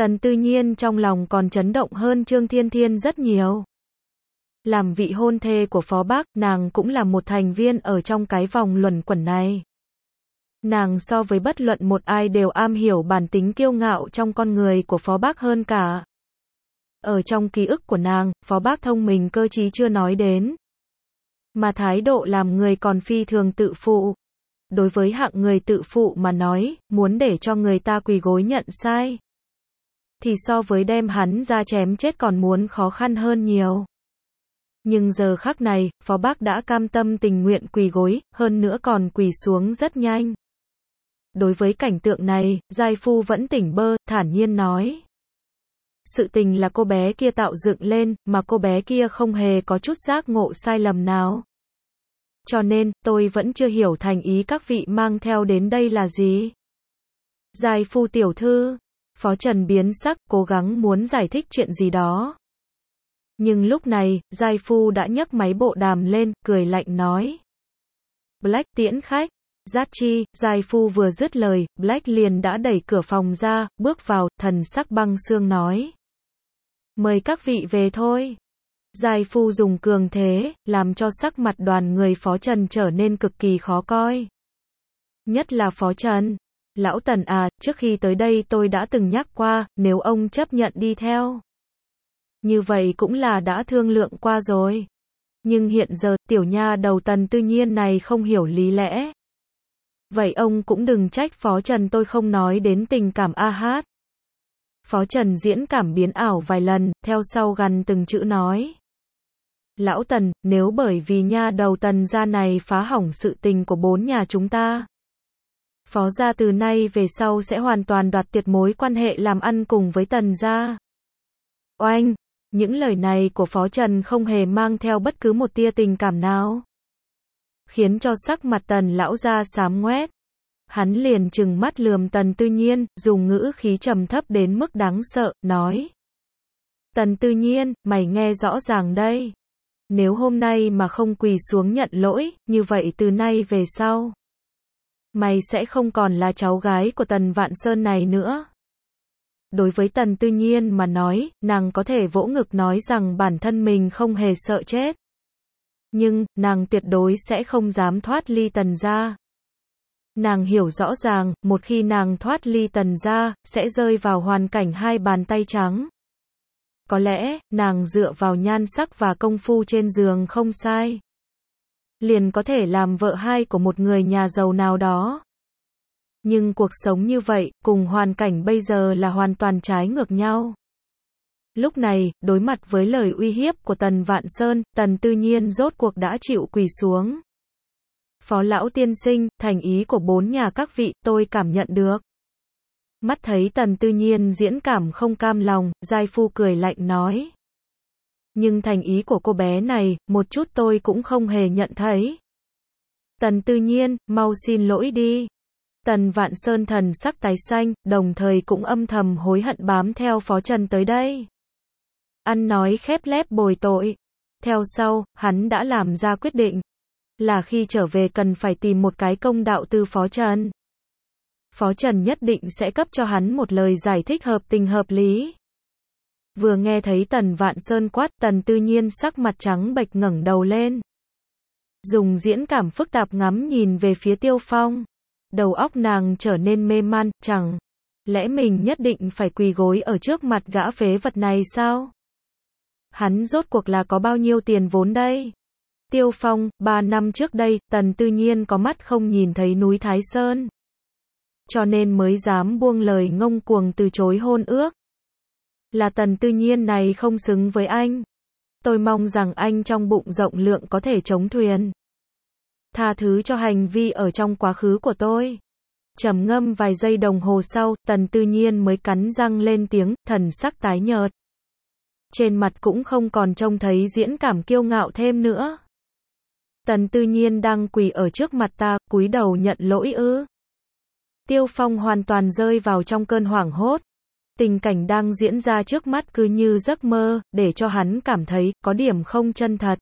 Tần Tư Nhiên trong lòng còn chấn động hơn Trương Thiên Thiên rất nhiều. Làm vị hôn thê của Phó Bác, nàng cũng là một thành viên ở trong cái vòng luẩn quẩn này. Nàng so với bất luận một ai đều am hiểu bản tính kiêu ngạo trong con người của Phó Bác hơn cả. Ở trong ký ức của nàng, Phó Bác thông minh cơ trí chưa nói đến. Mà thái độ làm người còn phi thường tự phụ. Đối với hạng người tự phụ mà nói, muốn để cho người ta quỳ gối nhận sai, thì so với đem hắn ra chém chết còn muốn khó khăn hơn nhiều. Nhưng giờ khắc này, Phó Bác đã cam tâm tình nguyện quỳ gối, hơn nữa còn quỳ xuống rất nhanh. Đối với cảnh tượng này, giai phu vẫn tỉnh bơ, thản nhiên nói. Sự tình là cô bé kia tạo dựng lên, mà cô bé kia không hề có chút giác ngộ sai lầm nào. Cho nên, tôi vẫn chưa hiểu thành ý các vị mang theo đến đây là gì. Giai phu tiểu thư, Phó Trần biến sắc, cố gắng muốn giải thích chuyện gì đó. Nhưng lúc này, giai phu đã nhấc máy bộ đàm lên, cười lạnh nói. Black tiễn khách. Giác chi, giai phu vừa dứt lời, Black liền đã đẩy cửa phòng ra, bước vào, thần sắc băng xương nói. Mời các vị về thôi. Giai phu dùng cường thế, làm cho sắc mặt đoàn người Phó Trần trở nên cực kỳ khó coi. Nhất là Phó Trần. Lão Tần à, trước khi tới đây tôi đã từng nhắc qua, nếu ông chấp nhận đi theo. Như vậy cũng là đã thương lượng qua rồi. Nhưng hiện giờ, tiểu nha đầu Tần Tư Nhiên này không hiểu lý lẽ. Vậy ông cũng đừng trách Phó Trần tôi không nói đến tình cảm a hát. Phó Trần diễn cảm biến ảo vài lần, theo sau gằn từng chữ nói. Lão Tần, nếu bởi vì nha đầu Tần gia này phá hỏng sự tình của bốn nhà chúng ta, Phó gia từ nay về sau sẽ hoàn toàn đoạt tuyệt mối quan hệ làm ăn cùng với Tần gia. Oanh! Những lời này của Phó Trần không hề mang theo bất cứ một tia tình cảm nào. Khiến cho sắc mặt Tần lão gia xám ngoét. Hắn liền trừng mắt lườm Tần Tư Nhiên, dùng ngữ khí trầm thấp đến mức đáng sợ, nói. Tần Tư Nhiên, mày nghe rõ ràng đây. Nếu hôm nay mà không quỳ xuống nhận lỗi, như vậy từ nay về sau, mày sẽ không còn là cháu gái của Tần Vạn Sơn này nữa. Đối với Tần Tư Nhiên mà nói, nàng có thể vỗ ngực nói rằng bản thân mình không hề sợ chết. Nhưng, nàng tuyệt đối sẽ không dám thoát ly Tần gia. Nàng hiểu rõ ràng, một khi nàng thoát ly Tần gia, sẽ rơi vào hoàn cảnh hai bàn tay trắng. Có lẽ, nàng dựa vào nhan sắc và công phu trên giường không sai, liền có thể làm vợ hai của một người nhà giàu nào đó. Nhưng cuộc sống như vậy, cùng hoàn cảnh bây giờ là hoàn toàn trái ngược nhau. Lúc này, đối mặt với lời uy hiếp của Tần Vạn Sơn, Tần Tư Nhiên rốt cuộc đã chịu quỳ xuống. Phó lão tiên sinh, thành ý của bốn nhà các vị, tôi cảm nhận được. Mắt thấy Tần Tư Nhiên diễn cảm không cam lòng, giai phu cười lạnh nói. Nhưng thành ý của cô bé này, một chút tôi cũng không hề nhận thấy. Tần Tư Nhiên, mau xin lỗi đi. Tần Vạn Sơn thần sắc tái xanh, đồng thời cũng âm thầm hối hận bám theo Phó Trần tới đây. Ăn nói khép lép bồi tội. Theo sau, hắn đã làm ra quyết định. Là khi trở về cần phải tìm một cái công đạo từ Phó Trần. Phó Trần nhất định sẽ cấp cho hắn một lời giải thích hợp tình hợp lý. Vừa nghe thấy Tần Vạn Sơn quát, Tần Tư Nhiên sắc mặt trắng bệch ngẩng đầu lên. Dùng diễn cảm phức tạp ngắm nhìn về phía Tiêu Phong. Đầu óc nàng trở nên mê man, chẳng lẽ mình nhất định phải quỳ gối ở trước mặt gã phế vật này sao? Hắn rốt cuộc là có bao nhiêu tiền vốn đây? Tiêu Phong, 3 năm trước đây, Tần Tư Nhiên có mắt không nhìn thấy núi Thái Sơn. Cho nên mới dám buông lời ngông cuồng từ chối hôn ước. Là Tần Tư Nhiên này không xứng với anh. Tôi mong rằng anh trong bụng rộng lượng có thể chống thuyền. Tha thứ cho hành vi ở trong quá khứ của tôi. Trầm ngâm vài giây đồng hồ sau, Tần Tư Nhiên mới cắn răng lên tiếng, thần sắc tái nhợt. Trên mặt cũng không còn trông thấy diễn cảm kiêu ngạo thêm nữa. Tần Tư Nhiên đang quỳ ở trước mặt ta, cúi đầu nhận lỗi ư? Tiêu Phong hoàn toàn rơi vào trong cơn hoảng hốt. Tình cảnh đang diễn ra trước mắt cứ như giấc mơ, để cho hắn cảm thấy có điểm không chân thật.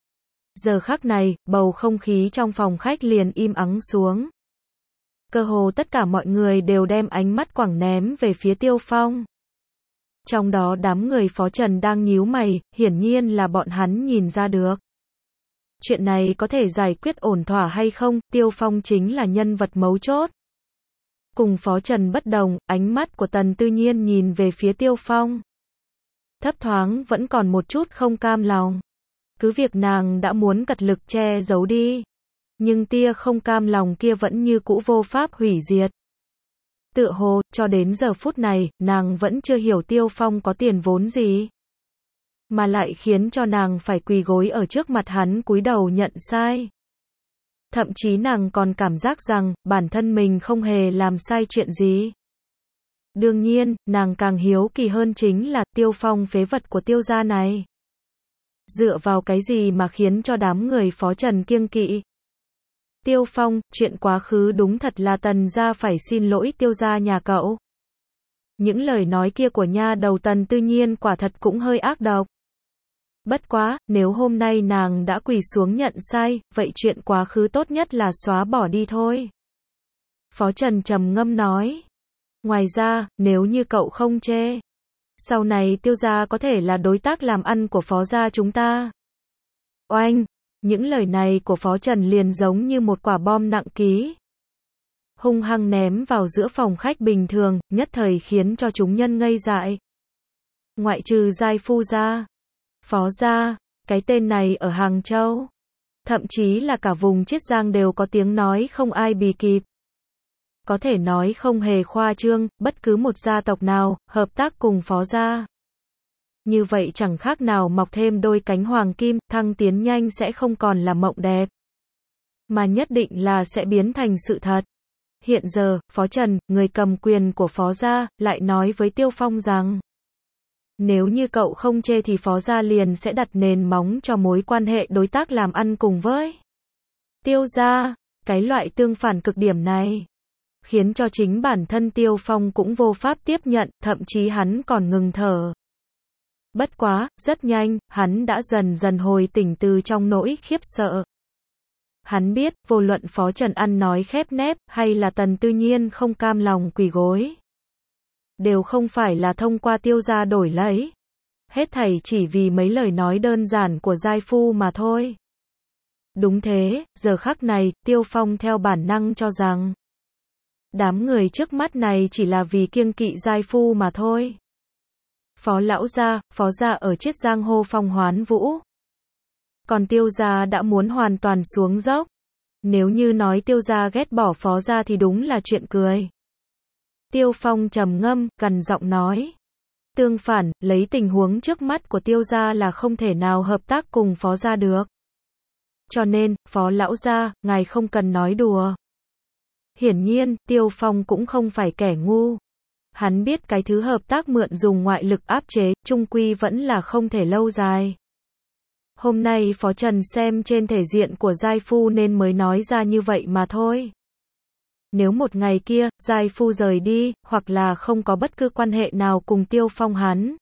Giờ khắc này, bầu không khí trong phòng khách liền im ắng xuống. Cơ hồ tất cả mọi người đều đem ánh mắt quẳng ném về phía Tiêu Phong. Trong đó đám người Phó Trần đang nhíu mày, hiển nhiên là bọn hắn nhìn ra được. Chuyện này có thể giải quyết ổn thỏa hay không, Tiêu Phong chính là nhân vật mấu chốt. Cùng Phó Trần bất đồng, ánh mắt của Tần Tư Nhiên nhìn về phía Tiêu Phong. Thấp thoáng vẫn còn một chút không cam lòng. Cứ việc nàng đã muốn cật lực che giấu đi. Nhưng tia không cam lòng kia vẫn như cũ vô pháp hủy diệt. Tựa hồ, cho đến giờ phút này, nàng vẫn chưa hiểu Tiêu Phong có tiền vốn gì. Mà lại khiến cho nàng phải quỳ gối ở trước mặt hắn cúi đầu nhận sai. Thậm chí nàng còn cảm giác rằng, bản thân mình không hề làm sai chuyện gì. Đương nhiên, nàng càng hiếu kỳ hơn chính là, Tiêu Phong phế vật của Tiêu gia này. Dựa vào cái gì mà khiến cho đám người Phó Trần kiêng kỵ? Tiêu Phong, chuyện quá khứ đúng thật là Tần gia phải xin lỗi Tiêu gia nhà cậu. Những lời nói kia của nha đầu Tần Tư Nhiên quả thật cũng hơi ác độc. Bất quá, nếu hôm nay nàng đã quỳ xuống nhận sai, vậy chuyện quá khứ tốt nhất là xóa bỏ đi thôi. Phó Trần trầm ngâm nói. Ngoài ra, nếu như cậu không chê, sau này Tiêu gia có thể là đối tác làm ăn của Phó gia chúng ta. Oanh! Những lời này của Phó Trần liền giống như một quả bom nặng ký. Hung hăng ném vào giữa phòng khách bình thường, nhất thời khiến cho chúng nhân ngây dại. Ngoại trừ giai phu gia, Phó gia, cái tên này ở Hàng Châu. Thậm chí là cả vùng Chiết Giang đều có tiếng nói không ai bì kịp. Có thể nói không hề khoa trương, bất cứ một gia tộc nào, hợp tác cùng Phó gia. Như vậy chẳng khác nào mọc thêm đôi cánh hoàng kim, thăng tiến nhanh sẽ không còn là mộng đẹp. Mà nhất định là sẽ biến thành sự thật. Hiện giờ, Phó Trần, người cầm quyền của Phó gia, lại nói với Tiêu Phong rằng, nếu như cậu không chê thì Phó gia liền sẽ đặt nền móng cho mối quan hệ đối tác làm ăn cùng với Tiêu gia. Cái loại tương phản cực điểm này khiến cho chính bản thân Tiêu Phong cũng vô pháp tiếp nhận, thậm chí hắn còn ngừng thở. Bất quá, rất nhanh, hắn đã dần dần hồi tỉnh từ trong nỗi khiếp sợ. Hắn biết, vô luận Phó Trần ăn nói khép nép, hay là Tần Tư Nhiên không cam lòng quỳ gối, đều không phải là thông qua Tiêu gia đổi lấy. Hết thảy chỉ vì mấy lời nói đơn giản của giai phu mà thôi. Đúng thế, giờ khắc này, Tiêu Phong theo bản năng cho rằng, đám người trước mắt này chỉ là vì kiêng kỵ giai phu mà thôi. Phó lão gia, Phó gia ở Chiết Giang hô phong hoán vũ. Còn Tiêu gia đã muốn hoàn toàn xuống dốc. Nếu như nói Tiêu gia ghét bỏ Phó gia thì đúng là chuyện cười. Tiêu Phong trầm ngâm, gằn giọng nói. Tương phản, lấy tình huống trước mắt của Tiêu gia là không thể nào hợp tác cùng Phó gia được. Cho nên, Phó lão gia, ngài không cần nói đùa. Hiển nhiên, Tiêu Phong cũng không phải kẻ ngu. Hắn biết cái thứ hợp tác mượn dùng ngoại lực áp chế, chung quy vẫn là không thể lâu dài. Hôm nay Phó Trần xem trên thể diện của giai phu nên mới nói ra như vậy mà thôi. Nếu một ngày kia, giai phu rời đi, hoặc là không có bất cứ quan hệ nào cùng Tiêu Phong hắn,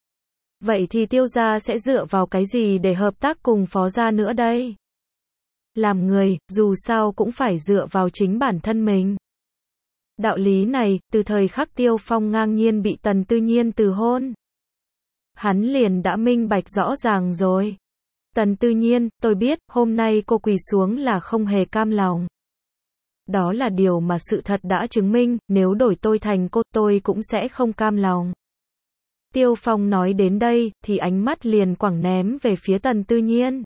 vậy thì Tiêu gia sẽ dựa vào cái gì để hợp tác cùng Phó gia nữa đây? Làm người, dù sao cũng phải dựa vào chính bản thân mình. Đạo lý này, từ thời khắc Tiêu Phong ngang nhiên bị Tần Tư Nhiên từ hôn, hắn liền đã minh bạch rõ ràng rồi. Tần Tư Nhiên, tôi biết, hôm nay cô quỳ xuống là không hề cam lòng. Đó là điều mà sự thật đã chứng minh, nếu đổi tôi thành cô, tôi cũng sẽ không cam lòng. Tiêu Phong nói đến đây, thì ánh mắt liền quẳng ném về phía Tần Tư Nhiên.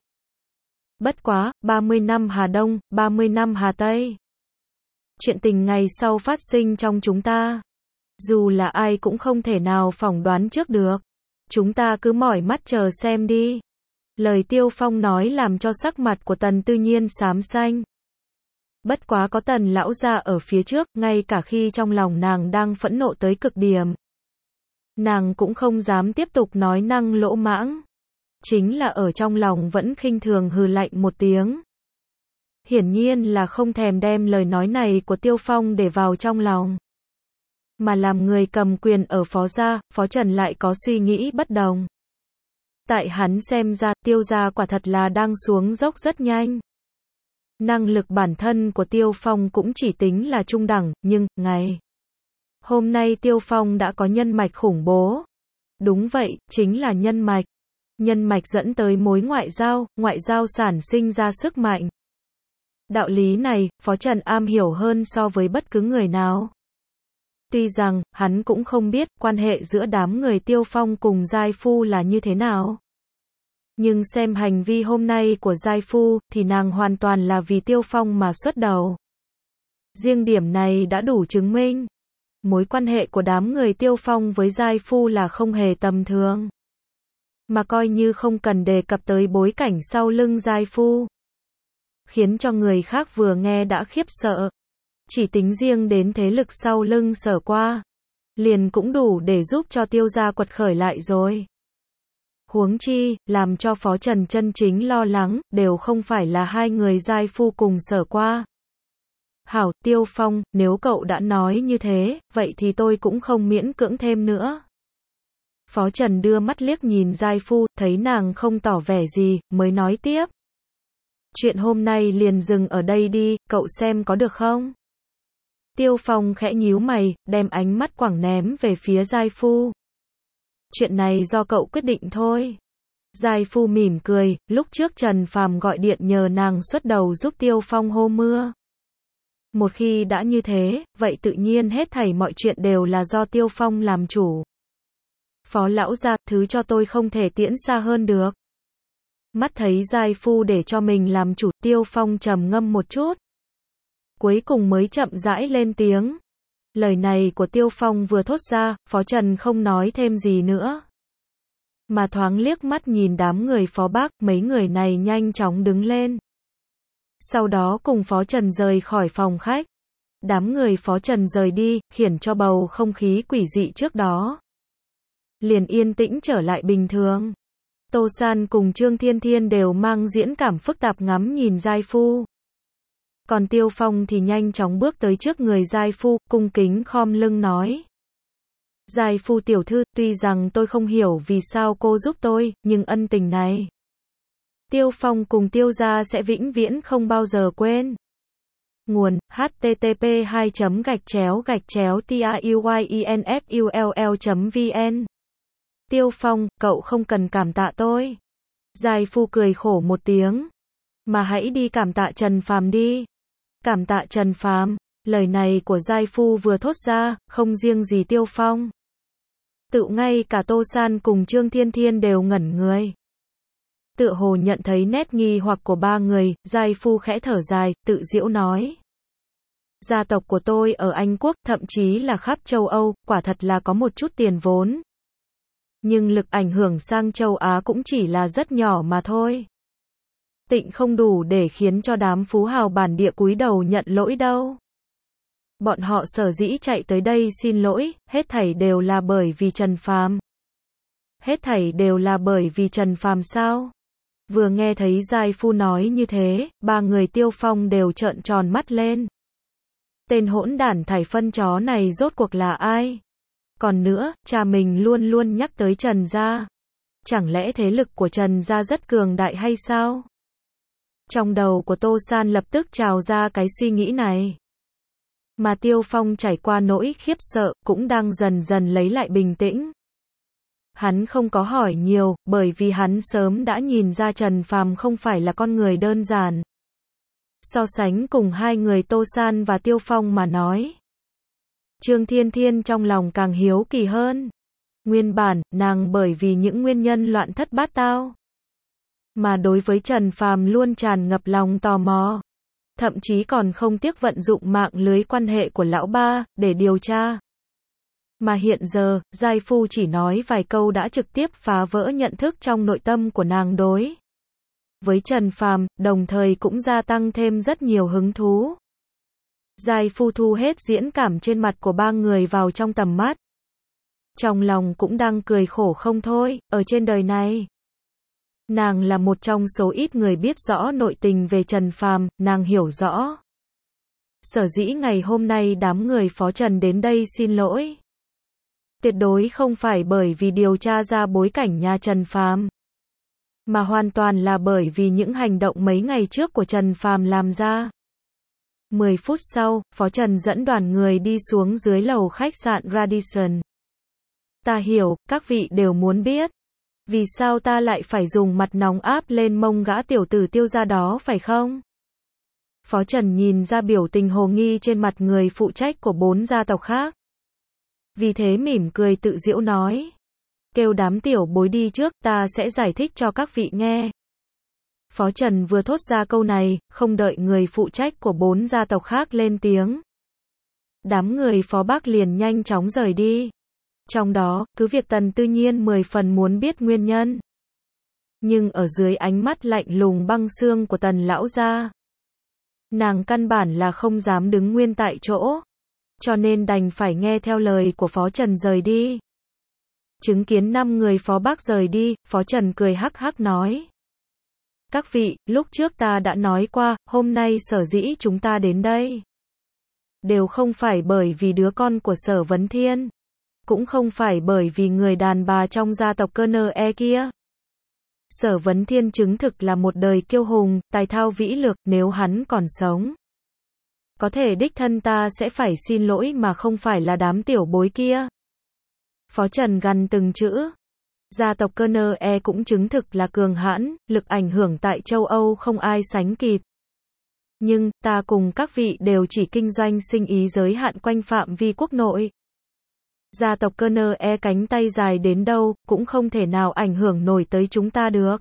Bất quá, 30 năm Hà Đông, 30 năm Hà Tây. Chuyện tình ngày sau phát sinh trong chúng ta, dù là ai cũng không thể nào phỏng đoán trước được. Chúng ta cứ mỏi mắt chờ xem đi. Lời Tiêu Phong nói làm cho sắc mặt của Tần Tư Nhiên xám xanh. Bất quá có Tần lão gia ở phía trước, ngay cả khi trong lòng nàng đang phẫn nộ tới cực điểm, nàng cũng không dám tiếp tục nói năng lỗ mãng. Chính là ở trong lòng vẫn khinh thường hừ lạnh một tiếng. Hiển nhiên là không thèm đem lời nói này của Tiêu Phong để vào trong lòng. Mà làm người cầm quyền ở Phó gia, Phó Trần lại có suy nghĩ bất đồng. Tại hắn xem ra, Tiêu gia quả thật là đang xuống dốc rất nhanh. Năng lực bản thân của Tiêu Phong cũng chỉ tính là trung đẳng, nhưng, ngày hôm nay Tiêu Phong đã có nhân mạch khủng bố. Đúng vậy, chính là nhân mạch. Nhân mạch dẫn tới mối ngoại giao sản sinh ra sức mạnh. Đạo lý này, Phó Trần am hiểu hơn so với bất cứ người nào. Tuy rằng, hắn cũng không biết quan hệ giữa đám người Tiêu Phong cùng giai phu là như thế nào. Nhưng xem hành vi hôm nay của giai phu, thì nàng hoàn toàn là vì Tiêu Phong mà xuất đầu. Riêng điểm này đã đủ chứng minh. Mối quan hệ của đám người Tiêu Phong với giai phu là không hề tầm thường. Mà coi như không cần đề cập tới bối cảnh sau lưng giai phu. Khiến cho người khác vừa nghe đã khiếp sợ. Chỉ tính riêng đến thế lực sau lưng Sở Qua, liền cũng đủ để giúp cho Tiêu gia quật khởi lại rồi. Huống chi, làm cho Phó Trần chân chính lo lắng, đều không phải là hai người giai phu cùng Sở Qua. Hảo, Tiêu Phong, nếu cậu đã nói như thế, vậy thì tôi cũng không miễn cưỡng thêm nữa. Phó Trần đưa mắt liếc nhìn giai phu, thấy nàng không tỏ vẻ gì, mới nói tiếp. Chuyện hôm nay liền dừng ở đây đi, cậu xem có được không? Tiêu Phong khẽ nhíu mày, đem ánh mắt quẳng ném về phía giai phu. Chuyện này do cậu quyết định thôi. Giai phu mỉm cười, lúc trước Trần Phàm gọi điện nhờ nàng xuất đầu giúp Tiêu Phong hô mưa. Một khi đã như thế, vậy tự nhiên hết thảy mọi chuyện đều là do Tiêu Phong làm chủ. Phó lão gia, thứ cho tôi không thể tiễn xa hơn được. Mắt thấy giai phu để cho mình làm chủ, Tiêu Phong trầm ngâm một chút. Cuối cùng mới chậm rãi lên tiếng. Lời này của Tiêu Phong vừa thốt ra, Phó Trần không nói thêm gì nữa. Mà thoáng liếc mắt nhìn đám người Phó Bác, mấy người này nhanh chóng đứng lên. Sau đó cùng Phó Trần rời khỏi phòng khách. Đám người Phó Trần rời đi, khiến cho bầu không khí quỷ dị trước đó liền yên tĩnh trở lại bình thường. Tô San cùng Trương Thiên Thiên đều mang diễn cảm phức tạp ngắm nhìn giai phu. Còn Tiêu Phong thì nhanh chóng bước tới trước người giai phu, cung kính khom lưng nói. Giai phu tiểu thư, tuy rằng tôi không hiểu vì sao cô giúp tôi, nhưng ân tình này Tiêu Phong cùng Tiêu gia sẽ vĩnh viễn không bao giờ quên. Nguồn, http://tiuyinfull.vn. Tiêu Phong, cậu không cần cảm tạ tôi. Giai phu cười khổ một tiếng. Mà hãy đi cảm tạ Trần Phàm đi. Cảm tạ Trần Phàm. Lời này của giai phu vừa thốt ra, không riêng gì Tiêu Phong. Tự ngay cả Tô San cùng Trương Thiên Thiên đều ngẩn người. Tựa hồ nhận thấy nét nghi hoặc của ba người, giai phu khẽ thở dài, tự giễu nói. Gia tộc của tôi ở Anh Quốc, thậm chí là khắp châu Âu, quả thật là có một chút tiền vốn. Nhưng lực ảnh hưởng sang châu Á cũng chỉ là rất nhỏ mà thôi. Tịnh không đủ để khiến cho đám phú hào bản địa cúi đầu nhận lỗi đâu. Bọn họ sở dĩ chạy tới đây xin lỗi, hết thảy đều là bởi vì Trần Phàm. Hết thảy đều là bởi vì Trần Phàm sao? Vừa nghe thấy giai phu nói như thế, ba người Tiêu Phong đều trợn tròn mắt lên. Tên hỗn đản thải phân chó này rốt cuộc là ai? Còn nữa, cha mình luôn luôn nhắc tới Trần gia. Chẳng lẽ thế lực của Trần gia rất cường đại hay sao? Trong đầu của Tô San lập tức trào ra cái suy nghĩ này. Mà Tiêu Phong trải qua nỗi khiếp sợ, cũng đang dần dần lấy lại bình tĩnh. Hắn không có hỏi nhiều, bởi vì hắn sớm đã nhìn ra Trần Phàm không phải là con người đơn giản. So sánh cùng hai người Tô San và Tiêu Phong mà nói. Trương Thiên Thiên trong lòng càng hiếu kỳ hơn. Nguyên bản, nàng bởi vì những nguyên nhân loạn thất bát tao. Mà đối với Trần Phàm luôn tràn ngập lòng tò mò. Thậm chí còn không tiếc vận dụng mạng lưới quan hệ của lão ba, để điều tra. Mà hiện giờ, giai phu chỉ nói vài câu đã trực tiếp phá vỡ nhận thức trong nội tâm của nàng đối với Trần Phàm, đồng thời cũng gia tăng thêm rất nhiều hứng thú. Giai phu thu hết diễn cảm trên mặt của ba người vào trong tầm mắt. Trong lòng cũng đang cười khổ không thôi, ở trên đời này. Nàng là một trong số ít người biết rõ nội tình về Trần Phàm, nàng hiểu rõ. Sở dĩ ngày hôm nay đám người Phó Trần đến đây xin lỗi. Tuyệt đối không phải bởi vì điều tra ra bối cảnh nhà Trần Phàm, mà hoàn toàn là bởi vì những hành động mấy ngày trước của Trần Phàm làm ra. 10 phút sau, Phó Trần dẫn đoàn người đi xuống dưới lầu khách sạn Radisson. Ta hiểu, các vị đều muốn biết. Vì sao ta lại phải dùng mặt nóng áp lên mông gã tiểu tử Tiêu gia đó phải không? Phó Trần nhìn ra biểu tình hồ nghi trên mặt người phụ trách của 4 gia tộc khác. Vì thế mỉm cười tự giễu nói. Kêu đám tiểu bối đi trước, ta sẽ giải thích cho các vị nghe. Phó Trần vừa thốt ra câu này, không đợi người phụ trách của 4 gia tộc khác lên tiếng. Đám người Phó Bắc liền nhanh chóng rời đi. Trong đó, cứ việc Tần Tư Nhiên 10 phần muốn biết nguyên nhân. Nhưng ở dưới ánh mắt lạnh lùng băng xương của Tần lão gia, nàng căn bản là không dám đứng nguyên tại chỗ. Cho nên đành phải nghe theo lời của Phó Trần rời đi. Chứng kiến 5 người Phó Bắc rời đi, Phó Trần cười hắc hắc nói. Các vị, lúc trước ta đã nói qua, hôm nay sở dĩ chúng ta đến đây. Đều không phải bởi vì đứa con của Sở Vấn Thiên. Cũng không phải bởi vì người đàn bà trong gia tộc cơ nơ e kia. Sở Vấn Thiên chứng thực là một đời kiêu hùng, tài thao vĩ lược, nếu hắn còn sống. Có thể đích thân ta sẽ phải xin lỗi mà không phải là đám tiểu bối kia. Phó Trần gằn từng chữ. Gia tộc cơ nơ e cũng chứng thực là cường hãn, lực ảnh hưởng tại châu Âu không ai sánh kịp. Nhưng, ta cùng các vị đều chỉ kinh doanh sinh ý giới hạn quanh phạm vi quốc nội. Gia tộc cơ nơ e cánh tay dài đến đâu, cũng không thể nào ảnh hưởng nổi tới chúng ta được.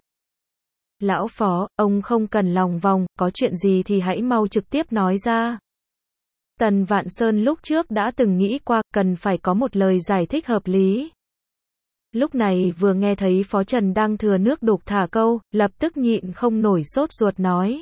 Lão Phó, ông không cần lòng vòng, có chuyện gì thì hãy mau trực tiếp nói ra. Tần Vạn Sơn lúc trước đã từng nghĩ qua, cần phải có một lời giải thích hợp lý. Lúc này vừa nghe thấy Phó Trần đang thừa nước đục thả câu, lập tức nhịn không nổi sốt ruột nói.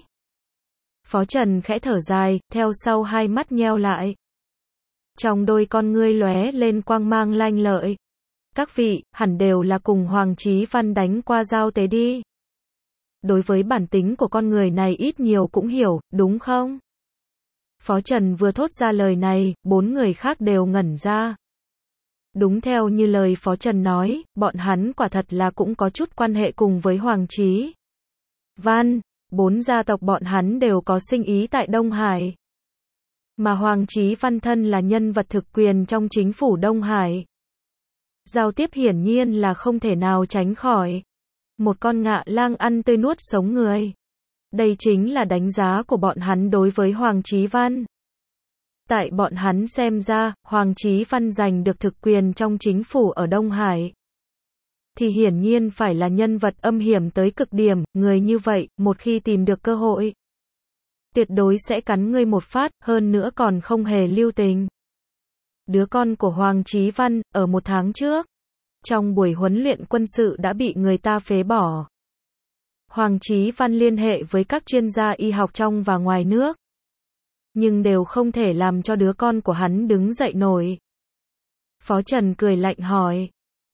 Phó Trần khẽ thở dài, theo sau hai mắt nheo lại. Trong đôi con ngươi lóe lên quang mang lanh lợi. Các vị, hẳn đều là cùng Hoàng Chí Văn đánh qua giao tế đi. Đối với bản tính của con người này ít nhiều cũng hiểu, đúng không? Phó Trần vừa thốt ra lời này, 4 người khác đều ngẩn ra. Đúng theo như lời Phó Trần nói, bọn hắn quả thật là cũng có chút quan hệ cùng với Hoàng Chí Văn. 4 gia tộc bọn hắn đều có sinh ý tại Đông Hải. Mà Hoàng Chí Văn thân là nhân vật thực quyền trong chính phủ Đông Hải. Giao tiếp hiển nhiên là không thể nào tránh khỏi. Một con ngạ lang ăn tươi nuốt sống người. Đây chính là đánh giá của bọn hắn đối với Hoàng Chí Văn. Tại bọn hắn xem ra, Hoàng Chí Văn giành được thực quyền trong chính phủ ở Đông Hải. Thì hiển nhiên phải là nhân vật âm hiểm tới cực điểm, người như vậy, một khi tìm được cơ hội. Tuyệt đối sẽ cắn ngươi một phát, hơn nữa còn không hề lưu tình. Đứa con của Hoàng Chí Văn, ở 1 tháng trước, trong buổi huấn luyện quân sự đã bị người ta phế bỏ. Hoàng Chí Văn liên hệ với các chuyên gia y học trong và ngoài nước. Nhưng đều không thể làm cho đứa con của hắn đứng dậy nổi. Phó Trần cười lạnh hỏi.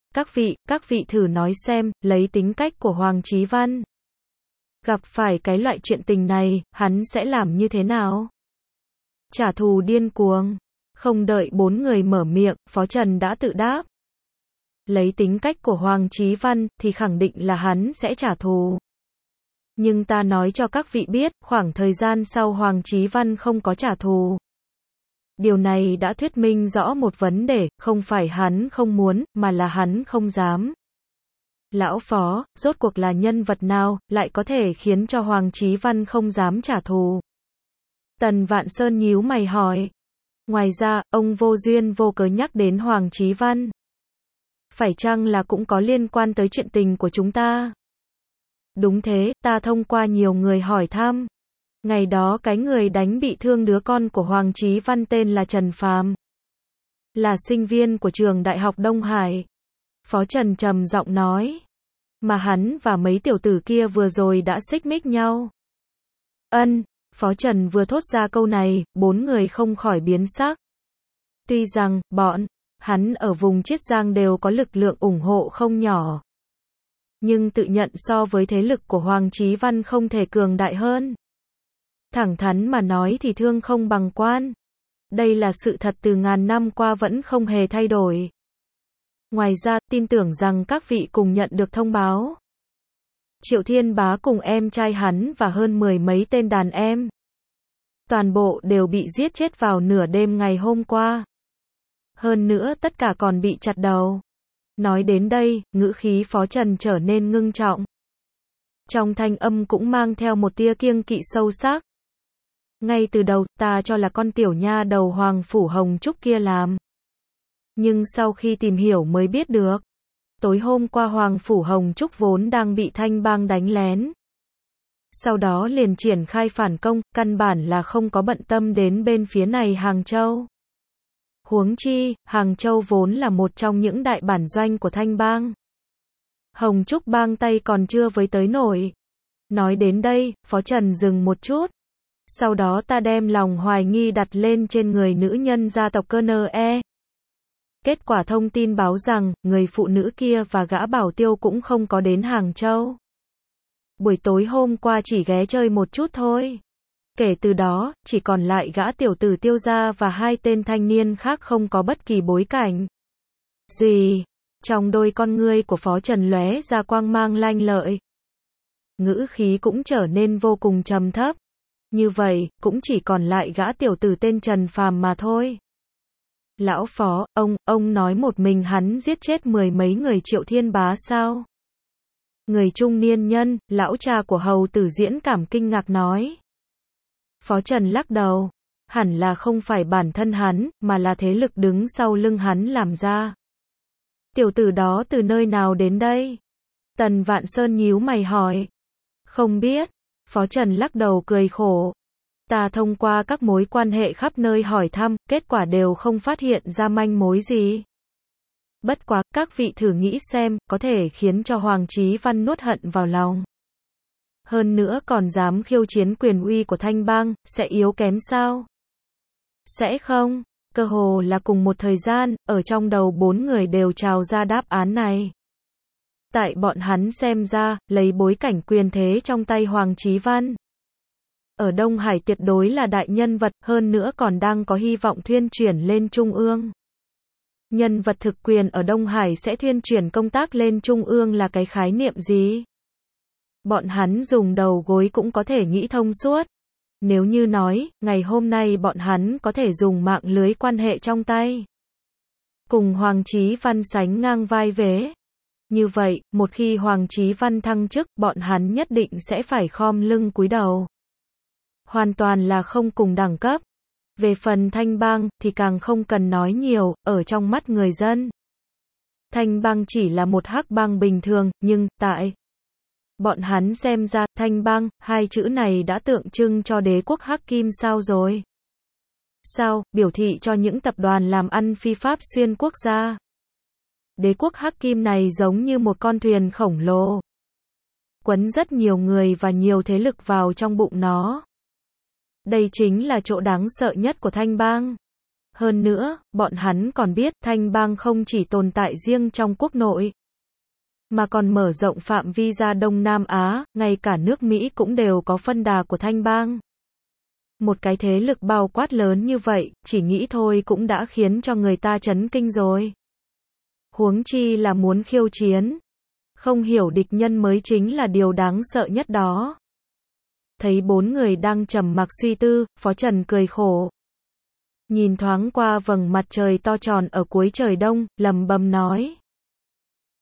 Các vị thử nói xem, lấy tính cách của Hoàng Chí Văn. Gặp phải cái loại chuyện tình này, hắn sẽ làm như thế nào? Trả thù điên cuồng. Không đợi 4 người mở miệng, Phó Trần đã tự đáp. Lấy tính cách của Hoàng Chí Văn, thì khẳng định là hắn sẽ trả thù. Nhưng ta nói cho các vị biết, khoảng thời gian sau Hoàng Chí Văn không có trả thù. Điều này đã thuyết minh rõ một vấn đề, không phải hắn không muốn, mà là hắn không dám. Lão Phó, rốt cuộc là nhân vật nào, lại có thể khiến cho Hoàng Chí Văn không dám trả thù? Tần Vạn Sơn nhíu mày hỏi. Ngoài ra, ông vô duyên vô cớ nhắc đến Hoàng Chí Văn. Phải chăng là cũng có liên quan tới chuyện tình của chúng ta? Đúng thế, ta thông qua nhiều người hỏi thăm. Ngày đó cái người đánh bị thương đứa con của Hoàng Chí Văn tên là Trần Phàm. Là sinh viên của trường Đại học Đông Hải. Phó Trần trầm giọng nói. Mà hắn và mấy tiểu tử kia vừa rồi đã xích mích nhau. Phó Trần vừa thốt ra câu này, 4 người không khỏi biến sắc. Tuy rằng, bọn hắn ở vùng Chiết Giang đều có lực lượng ủng hộ không nhỏ. Nhưng tự nhận so với thế lực của Hoàng Chí Văn không thể cường đại hơn. Thẳng thắn mà nói thì thương không bằng quan. Đây là sự thật từ ngàn năm qua vẫn không hề thay đổi. Ngoài ra, tin tưởng rằng các vị cùng nhận được thông báo. Triệu Thiên Bá cùng em trai hắn và hơn 10 mấy tên đàn em. Toàn bộ đều bị giết chết vào nửa đêm ngày hôm qua. Hơn nữa tất cả còn bị chặt đầu. Nói đến đây, ngữ khí Phó Trần trở nên ngưng trọng. Trong thanh âm cũng mang theo một tia kiêng kỵ sâu sắc. Ngay từ đầu, ta cho là con tiểu nha đầu Hoàng Phủ Hồng Trúc kia làm. Nhưng sau khi tìm hiểu mới biết được. Tối hôm qua Hoàng Phủ Hồng Trúc vốn đang bị Thanh Bang đánh lén. Sau đó liền triển khai phản công, căn bản là không có bận tâm đến bên phía này Hàng Châu. Huống chi, Hàng Châu vốn là một trong những đại bản doanh của Thanh Bang. Hồng Trúc bang tay còn chưa với tới nổi. Nói đến đây, Phó Trần dừng một chút. Sau đó ta đem lòng hoài nghi đặt lên trên người nữ nhân gia tộc cơ NE. Kết quả thông tin báo rằng, người phụ nữ kia và gã Bảo Tiêu cũng không có đến Hàng Châu. Buổi tối hôm qua chỉ ghé chơi một chút thôi. Kể từ đó, chỉ còn lại gã tiểu tử Tiêu gia và hai tên thanh niên khác không có bất kỳ bối cảnh. Gì? Trong đôi con ngươi của Phó Trần lóe ra quang mang lanh lợi. Ngữ khí cũng trở nên vô cùng trầm thấp. Như vậy, cũng chỉ còn lại gã tiểu tử tên Trần Phàm mà thôi. Lão Phó, ông nói một mình hắn giết chết mười mấy người Triệu Thiên Bá sao? Người trung niên nhân, lão cha của Hầu Tử Diễn cảm kinh ngạc nói. Phó Trần lắc đầu. Hẳn là không phải bản thân hắn, mà là thế lực đứng sau lưng hắn làm ra. Tiểu tử đó từ nơi nào đến đây? Tần Vạn Sơn nhíu mày hỏi. Không biết. Phó Trần lắc đầu cười khổ. Ta thông qua các mối quan hệ khắp nơi hỏi thăm, kết quả đều không phát hiện ra manh mối gì. Bất quá, các vị thử nghĩ xem, có thể khiến cho Hoàng Chí Văn nuốt hận vào lòng. Hơn nữa còn dám khiêu chiến quyền uy của Thanh Bang, sẽ yếu kém sao? Sẽ không. Cơ hồ là cùng một thời gian, ở trong đầu bốn người đều trào ra đáp án này. Tại bọn hắn xem ra, lấy bối cảnh quyền thế trong tay Hoàng Chí Văn. Ở Đông Hải tuyệt đối là đại nhân vật, hơn nữa còn đang có hy vọng thuyên chuyển lên Trung ương. Nhân vật thực quyền ở Đông Hải sẽ thuyên chuyển công tác lên Trung ương là cái khái niệm gì? Bọn hắn dùng đầu gối cũng có thể nghĩ thông suốt. Nếu như nói, ngày hôm nay bọn hắn có thể dùng mạng lưới quan hệ trong tay. Cùng Hoàng Chí Văn sánh ngang vai vế. Như vậy, một khi Hoàng Chí Văn thăng chức, bọn hắn nhất định sẽ phải khom lưng cúi đầu. Hoàn toàn là không cùng đẳng cấp. Về phần Thanh Bang, thì càng không cần nói nhiều, ở trong mắt người dân. Thanh Bang chỉ là một hắc bang bình thường, nhưng, tại bọn hắn xem ra, Thanh Bang, hai chữ này đã tượng trưng cho đế quốc Hắc Kim sao rồi? Sao, biểu thị cho những tập đoàn làm ăn phi pháp xuyên quốc gia. Đế quốc Hắc Kim này giống như một con thuyền khổng lồ. Quấn rất nhiều người và nhiều thế lực vào trong bụng nó. Đây chính là chỗ đáng sợ nhất của Thanh Bang. Hơn nữa, bọn hắn còn biết Thanh Bang không chỉ tồn tại riêng trong quốc nội, mà còn mở rộng phạm vi ra Đông Nam Á, ngay cả nước Mỹ cũng đều có phân đà của Thanh Bang. Một cái thế lực bao quát lớn như vậy, chỉ nghĩ thôi cũng đã khiến cho người ta chấn kinh rồi. Huống chi là muốn khiêu chiến. Không hiểu địch nhân mới chính là điều đáng sợ nhất đó. Thấy bốn người đang trầm mặc suy tư, Phó Trần cười khổ. Nhìn thoáng qua vầng mặt trời to tròn ở cuối trời đông, lẩm bẩm nói.